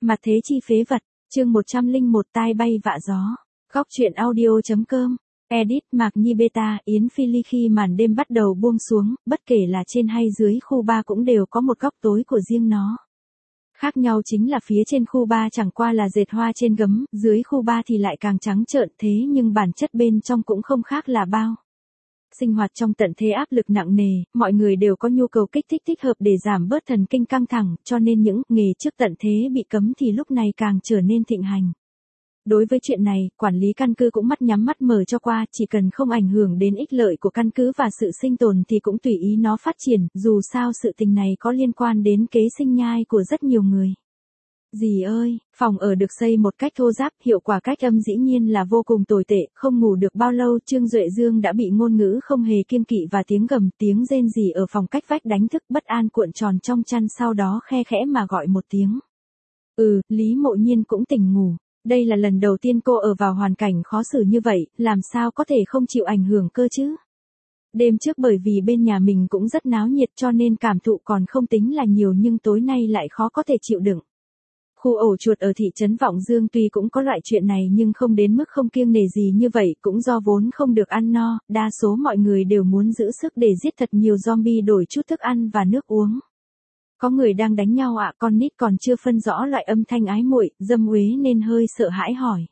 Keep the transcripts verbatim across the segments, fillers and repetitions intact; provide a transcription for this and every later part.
Mặt thế chi phế vật, chương một trăm lẻ một tai bay vạ gió. Góc truyện audio.com. Edit Mạc Nhi Beta Yến Phi Ly. Khi màn đêm bắt đầu buông xuống, bất kể là trên hay dưới khu ba cũng đều có một góc tối của riêng nó. Khác nhau chính là phía trên khu ba chẳng qua là dệt hoa trên gấm, dưới khu ba thì lại càng trắng trợn, thế nhưng bản chất bên trong cũng không khác là bao. Sinh hoạt trong tận thế áp lực nặng nề, mọi người đều có nhu cầu kích thích thích hợp để giảm bớt thần kinh căng thẳng, cho nên những nghề trước tận thế bị cấm thì lúc này càng trở nên thịnh hành. Đối với chuyện này, quản lý căn cứ cũng mắt nhắm mắt mở cho qua, chỉ cần không ảnh hưởng đến ích lợi của căn cứ và sự sinh tồn thì cũng tùy ý nó phát triển, dù sao sự tình này có liên quan đến kế sinh nhai của rất nhiều người. Dì ơi, phòng ở được xây một cách thô ráp, hiệu quả cách âm dĩ nhiên là vô cùng tồi tệ, không ngủ được bao lâu Trương Duệ Dương đã bị ngôn ngữ không hề kiêng kỵ và tiếng gầm tiếng rên rỉ ở phòng cách vách đánh thức, bất an cuộn tròn trong chăn, sau đó khe khẽ mà gọi một tiếng. Ừ, Lý Mộ Nhiên cũng tỉnh ngủ. Đây là lần đầu tiên cô ở vào hoàn cảnh khó xử như vậy, làm sao có thể không chịu ảnh hưởng cơ chứ? Đêm trước bởi vì bên nhà mình cũng rất náo nhiệt cho nên cảm thụ còn không tính là nhiều, nhưng tối nay lại khó có thể chịu đựng. Khu ổ chuột ở thị trấn Vọng Dương tuy cũng có loại chuyện này nhưng không đến mức không kiêng nể gì như vậy, cũng do vốn không được ăn no, đa số mọi người đều muốn giữ sức để giết thật nhiều zombie đổi chút thức ăn và nước uống. Có người đang đánh nhau ạ? À, con nít còn chưa phân rõ loại âm thanh ái muội, dâm uế nên hơi sợ hãi hỏi.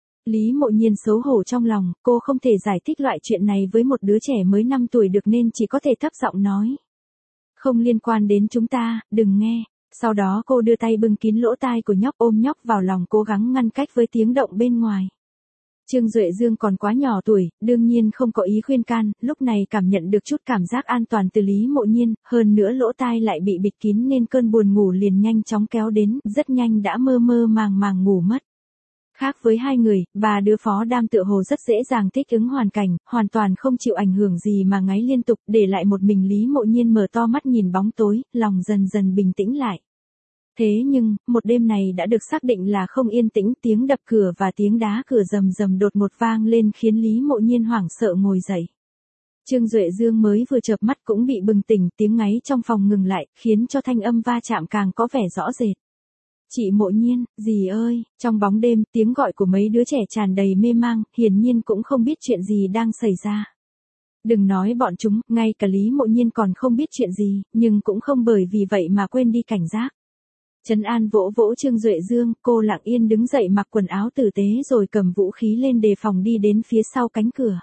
Lý Mộ Nhiên xấu hổ trong lòng, cô không thể giải thích loại chuyện này với một đứa trẻ mới năm tuổi được nên chỉ có thể thấp giọng nói. Không liên quan đến chúng ta, đừng nghe. Sau đó cô đưa tay bưng kín lỗ tai của nhóc, ôm nhóc vào lòng cố gắng ngăn cách với tiếng động bên ngoài. Trương Duệ Dương còn quá nhỏ tuổi, đương nhiên không có ý khuyên can, lúc này cảm nhận được chút cảm giác an toàn từ Lý Mộ Nhiên, hơn nữa lỗ tai lại bị bịt kín nên cơn buồn ngủ liền nhanh chóng kéo đến, rất nhanh đã mơ mơ màng màng ngủ mất. Khác với hai người, bà đứa phó đam tựa hồ rất dễ dàng thích ứng hoàn cảnh, hoàn toàn không chịu ảnh hưởng gì mà ngáy liên tục, để lại một mình Lý Mộ Nhiên mở to mắt nhìn bóng tối, lòng dần dần bình tĩnh lại. Thế nhưng, một đêm này đã được xác định là không yên tĩnh, tiếng đập cửa và tiếng đá cửa rầm rầm đột ngột vang lên khiến Lý Mộ Nhiên hoảng sợ ngồi dậy. Trương Duệ Dương mới vừa chợp mắt cũng bị bừng tỉnh, tiếng ngáy trong phòng ngừng lại, khiến cho thanh âm va chạm càng có vẻ rõ rệt. Chị Mộ Nhiên, dì ơi, trong bóng đêm, tiếng gọi của mấy đứa trẻ tràn đầy mê mang, hiển nhiên cũng không biết chuyện gì đang xảy ra. Đừng nói bọn chúng, ngay cả Lý Mộ Nhiên còn không biết chuyện gì, nhưng cũng không bởi vì vậy mà quên đi cảnh giác. Trấn An vỗ vỗ Trương Duệ Dương, cô lặng yên đứng dậy mặc quần áo tử tế rồi cầm vũ khí lên đề phòng đi đến phía sau cánh cửa.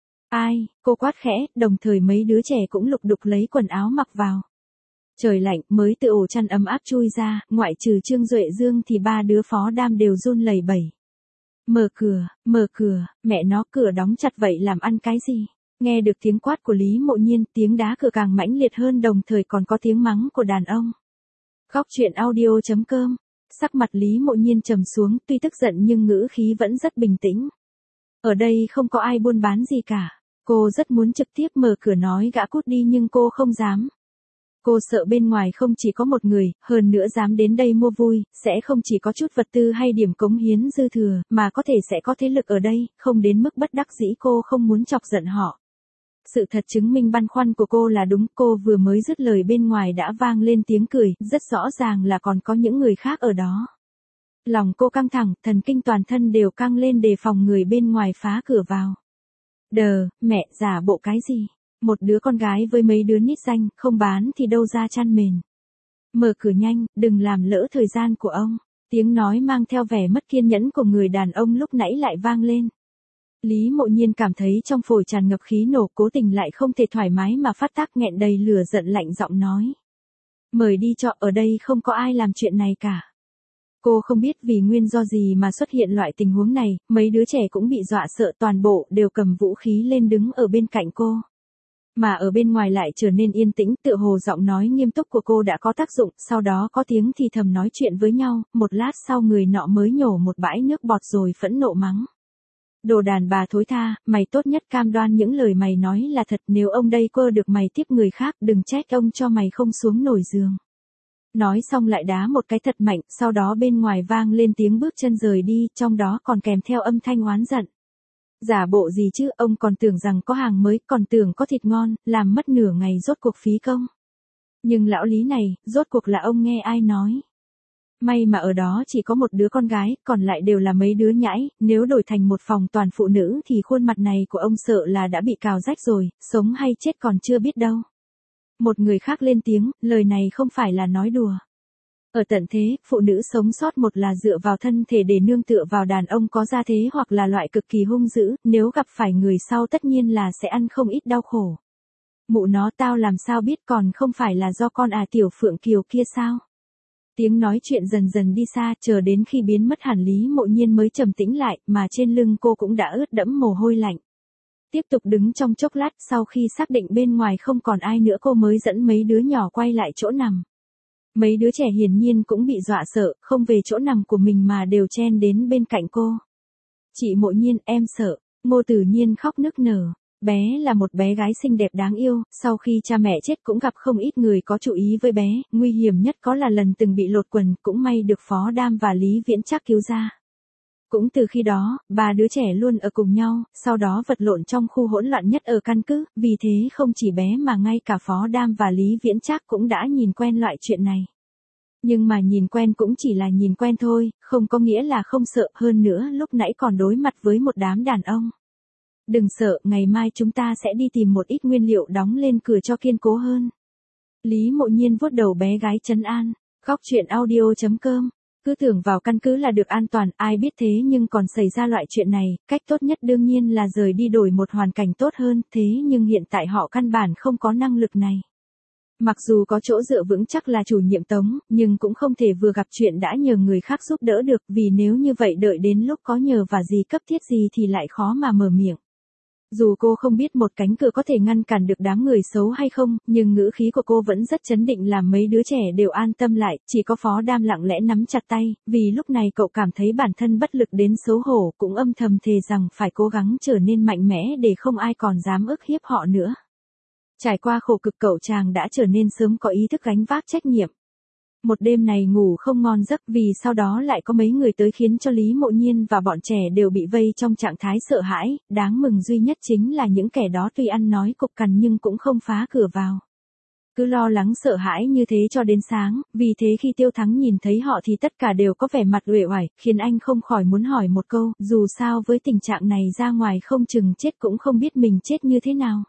Ai, cô quát khẽ, đồng thời mấy đứa trẻ cũng lục đục lấy quần áo mặc vào. Trời lạnh, mới từ ổ chăn ấm áp chui ra, ngoại trừ Trương Duệ Dương thì ba đứa phó đam đều run lẩy bẩy. Mở cửa, mở cửa, mẹ nó, cửa đóng chặt vậy làm ăn cái gì? Nghe được tiếng quát của Lý Mộ Nhiên, tiếng đá cửa càng mãnh liệt hơn, đồng thời còn có tiếng mắng của đàn ông. Góc truyện audio.com. Sắc mặt Lý Mộ Nhiên trầm xuống, tuy tức giận nhưng ngữ khí vẫn rất bình tĩnh. Ở đây không có ai buôn bán gì cả. Cô rất muốn trực tiếp mở cửa nói gã cút đi nhưng cô không dám. Cô sợ bên ngoài không chỉ có một người, hơn nữa dám đến đây mua vui, sẽ không chỉ có chút vật tư hay điểm cống hiến dư thừa, mà có thể sẽ có thế lực ở đây, không đến mức bất đắc dĩ cô không muốn chọc giận họ. Sự thật chứng minh băn khoăn của cô là đúng, cô vừa mới dứt lời bên ngoài đã vang lên tiếng cười, rất rõ ràng là còn có những người khác ở đó. Lòng cô căng thẳng, thần kinh toàn thân đều căng lên đề phòng người bên ngoài phá cửa vào. Đờ, mẹ, giả bộ cái gì? Một đứa con gái với mấy đứa nít danh, không bán thì đâu ra chăn mền. Mở cửa nhanh, đừng làm lỡ thời gian của ông. Tiếng nói mang theo vẻ mất kiên nhẫn của người đàn ông lúc nãy lại vang lên. Lý Mộ Nhiên cảm thấy trong phổi tràn ngập khí nổ, cố tình lại không thể thoải mái mà phát tác, nghẹn đầy lửa giận lạnh giọng nói. Mời đi cho, ở đây không có ai làm chuyện này cả. Cô không biết vì nguyên do gì mà xuất hiện loại tình huống này, mấy đứa trẻ cũng bị dọa sợ, toàn bộ đều cầm vũ khí lên đứng ở bên cạnh cô. Mà ở bên ngoài lại trở nên yên tĩnh, tựa hồ giọng nói nghiêm túc của cô đã có tác dụng, sau đó có tiếng thì thầm nói chuyện với nhau, một lát sau người nọ mới nhổ một bãi nước bọt rồi phẫn nộ mắng. Đồ đàn bà thối tha, mày tốt nhất cam đoan những lời mày nói là thật, nếu ông đây quơ được mày tiếp người khác, đừng trách ông cho mày không xuống nổi giường. Nói xong lại đá một cái thật mạnh, sau đó bên ngoài vang lên tiếng bước chân rời đi, trong đó còn kèm theo âm thanh oán giận. Giả bộ gì chứ, ông còn tưởng rằng có hàng mới, còn tưởng có thịt ngon, làm mất nửa ngày rốt cuộc phí công. Nhưng lão Lý này, rốt cuộc là ông nghe ai nói? May mà ở đó chỉ có một đứa con gái, còn lại đều là mấy đứa nhãi, nếu đổi thành một phòng toàn phụ nữ thì khuôn mặt này của ông sợ là đã bị cào rách rồi, sống hay chết còn chưa biết đâu. Một người khác lên tiếng, lời này không phải là nói đùa. Ở tận thế, phụ nữ sống sót một là dựa vào thân thể để nương tựa vào đàn ông có gia thế hoặc là loại cực kỳ hung dữ, nếu gặp phải người sau tất nhiên là sẽ ăn không ít đau khổ. Mụ nó tao làm sao biết, còn không phải là do con à Tiểu Phượng Kiều kia sao? Tiếng nói chuyện dần dần đi xa, chờ đến khi biến mất hẳn Lý Mộ Nhiên mới trầm tĩnh lại, mà trên lưng cô cũng đã ướt đẫm mồ hôi lạnh. Tiếp tục đứng trong chốc lát, sau khi xác định bên ngoài không còn ai nữa cô mới dẫn mấy đứa nhỏ quay lại chỗ nằm. Mấy đứa trẻ hiển nhiên cũng bị dọa sợ, không về chỗ nằm của mình mà đều chen đến bên cạnh cô. Chị Mộ Nhiên, em sợ. Ngô Tử Nhiên khóc nức nở. Bé là một bé gái xinh đẹp đáng yêu, sau khi cha mẹ chết cũng gặp không ít người có chú ý với bé, nguy hiểm nhất có là lần từng bị lột quần, cũng may được Phó Đam và Lý Viễn Trác cứu ra. Cũng từ khi đó, ba đứa trẻ luôn ở cùng nhau, sau đó vật lộn trong khu hỗn loạn nhất ở căn cứ, vì thế không chỉ bé mà ngay cả Phó Đam và Lý Viễn Trác cũng đã nhìn quen loại chuyện này. Nhưng mà nhìn quen cũng chỉ là nhìn quen thôi, không có nghĩa là không sợ, hơn nữa lúc nãy còn đối mặt với một đám đàn ông. Đừng sợ, ngày mai chúng ta sẽ đi tìm một ít nguyên liệu đóng lên cửa cho kiên cố hơn. Lý Mộ Nhiên vuốt đầu bé gái trấn an. Góc truyện audio chấm com. Cứ tưởng vào căn cứ là được an toàn, ai biết thế nhưng còn xảy ra loại chuyện này, cách tốt nhất đương nhiên là rời đi đổi một hoàn cảnh tốt hơn, thế nhưng hiện tại họ căn bản không có năng lực này. Mặc dù có chỗ dựa vững chắc là chủ nhiệm Tống, nhưng cũng không thể vừa gặp chuyện đã nhờ người khác giúp đỡ được, vì nếu như vậy đợi đến lúc có nhờ và gì cấp thiết gì thì lại khó mà mở miệng. Dù cô không biết một cánh cửa có thể ngăn cản được đám người xấu hay không, nhưng ngữ khí của cô vẫn rất chấn định làm mấy đứa trẻ đều an tâm lại, chỉ có Phó Đam lặng lẽ nắm chặt tay, vì lúc này cậu cảm thấy bản thân bất lực đến xấu hổ, cũng âm thầm thề rằng phải cố gắng trở nên mạnh mẽ để không ai còn dám ức hiếp họ nữa. Trải qua khổ cực cậu chàng đã trở nên sớm có ý thức gánh vác trách nhiệm. Một đêm này ngủ không ngon giấc vì sau đó lại có mấy người tới khiến cho Lý Mộ Nhiên và bọn trẻ đều bị vây trong trạng thái sợ hãi, đáng mừng duy nhất chính là những kẻ đó tuy ăn nói cục cằn nhưng cũng không phá cửa vào. Cứ lo lắng sợ hãi như thế cho đến sáng, vì thế khi Tiêu Thắng nhìn thấy họ thì tất cả đều có vẻ mặt uể oải, khiến anh không khỏi muốn hỏi một câu, dù sao với tình trạng này ra ngoài không chừng chết cũng không biết mình chết như thế nào.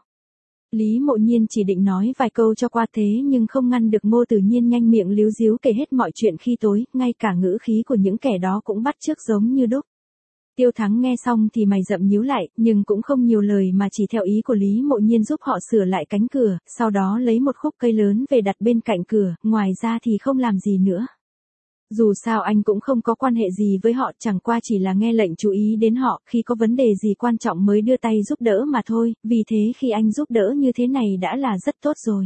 Lý Mộ Nhiên chỉ định nói vài câu cho qua thế nhưng không ngăn được Ngô Tử Nhiên nhanh miệng líu díu kể hết mọi chuyện khi tối, ngay cả ngữ khí của những kẻ đó cũng bắt chước giống như đúc. Tiêu Thắng nghe xong thì mày rậm nhíu lại, nhưng cũng không nhiều lời mà chỉ theo ý của Lý Mộ Nhiên giúp họ sửa lại cánh cửa, sau đó lấy một khúc cây lớn về đặt bên cạnh cửa, ngoài ra thì không làm gì nữa. Dù sao anh cũng không có quan hệ gì với họ, chẳng qua chỉ là nghe lệnh chú ý đến họ, khi có vấn đề gì quan trọng mới đưa tay giúp đỡ mà thôi, vì thế khi anh giúp đỡ như thế này đã là rất tốt rồi.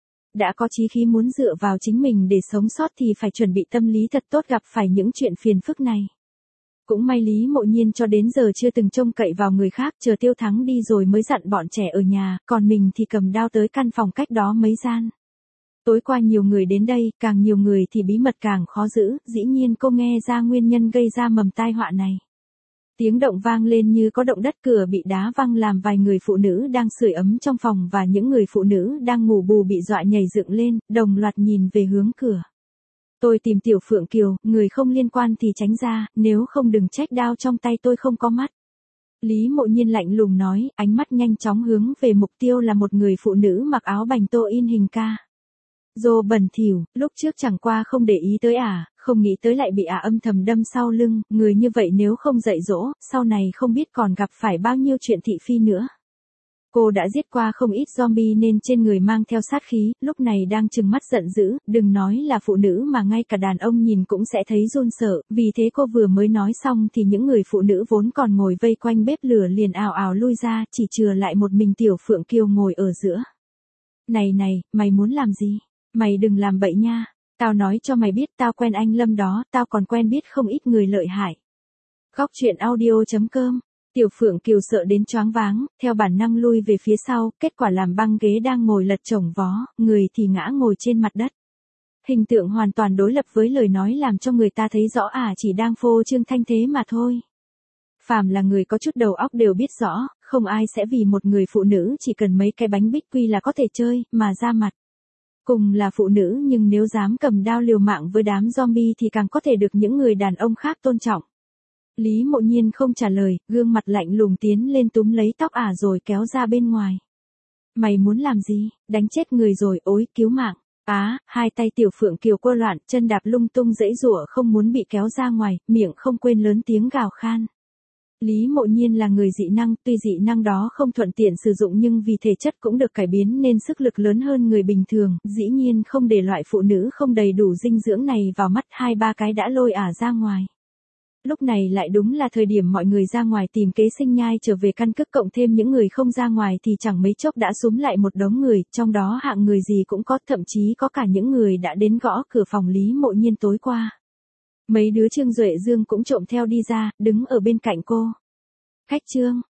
Đã có chí khí muốn dựa vào chính mình để sống sót thì phải chuẩn bị tâm lý thật tốt gặp phải những chuyện phiền phức này. Cũng may Lý Mộ Nhiên cho đến giờ chưa từng trông cậy vào người khác, chờ Tiêu Thắng đi rồi mới dặn bọn trẻ ở nhà, còn mình thì cầm đao tới căn phòng cách đó mấy gian. Tối qua nhiều người đến đây, càng nhiều người thì bí mật càng khó giữ, dĩ nhiên cô nghe ra nguyên nhân gây ra mầm tai họa này. Tiếng động vang lên như có động đất, cửa bị đá văng làm vài người phụ nữ đang sưởi ấm trong phòng và những người phụ nữ đang ngủ bù bị dọa nhảy dựng lên, đồng loạt nhìn về hướng cửa. Tôi tìm Tiểu Phượng Kiều, người không liên quan thì tránh ra, nếu không đừng trách đao trong tay tôi không có mắt. Lý Mộ Nhiên lạnh lùng nói, ánh mắt nhanh chóng hướng về mục tiêu là một người phụ nữ mặc áo bành tô in hình ca. Dô bẩn thỉu, lúc trước chẳng qua không để ý tới ả, không nghĩ tới lại bị ả âm thầm đâm sau lưng, người như vậy nếu không dạy dỗ, sau này không biết còn gặp phải bao nhiêu chuyện thị phi nữa. Cô đã giết qua không ít zombie nên trên người mang theo sát khí, lúc này đang trừng mắt giận dữ, đừng nói là phụ nữ mà ngay cả đàn ông nhìn cũng sẽ thấy run sợ, vì thế cô vừa mới nói xong thì những người phụ nữ vốn còn ngồi vây quanh bếp lửa liền ào ào lui ra, chỉ chừa lại một mình Tiểu Phượng Kiều ngồi ở giữa. Này này, mày muốn làm gì? Mày đừng làm bậy nha, tao nói cho mày biết tao quen anh Lâm đó, tao còn quen biết không ít người lợi hại. Góc truyện audio chấm com. Tiểu Phượng Kiều sợ đến choáng váng, theo bản năng lui về phía sau, kết quả làm băng ghế đang ngồi lật chồng vó, người thì ngã ngồi trên mặt đất. Hình tượng hoàn toàn đối lập với lời nói làm cho người ta thấy rõ à chỉ đang phô trương thanh thế mà thôi. Phàm là người có chút đầu óc đều biết rõ, không ai sẽ vì một người phụ nữ chỉ cần mấy cái bánh bích quy là có thể chơi, mà ra mặt. Cùng là phụ nữ nhưng nếu dám cầm đao liều mạng với đám zombie thì càng có thể được những người đàn ông khác tôn trọng. Lý Mộ Nhiên không trả lời, gương mặt lạnh lùng tiến lên túm lấy tóc ả rồi kéo ra bên ngoài. Mày muốn làm gì, đánh chết người rồi, ối, cứu mạng. Á, hai tay Tiểu Phượng Kiều quơ loạn, chân đạp lung tung giãy giụa không muốn bị kéo ra ngoài, miệng không quên lớn tiếng gào khan. Lý Mộ Nhiên là người dị năng, tuy dị năng đó không thuận tiện sử dụng nhưng vì thể chất cũng được cải biến nên sức lực lớn hơn người bình thường, dĩ nhiên không để loại phụ nữ không đầy đủ dinh dưỡng này vào mắt, hai ba cái đã lôi ả ra ngoài. Lúc này lại đúng là thời điểm mọi người ra ngoài tìm kế sinh nhai trở về căn cứ, cộng thêm những người không ra ngoài thì chẳng mấy chốc đã xúm lại một đống người, trong đó hạng người gì cũng có, thậm chí có cả những người đã đến gõ cửa phòng Lý Mộ Nhiên tối qua. Mấy đứa Trương Duệ Dương cũng trộm theo đi ra, đứng ở bên cạnh cô. Khách Trương,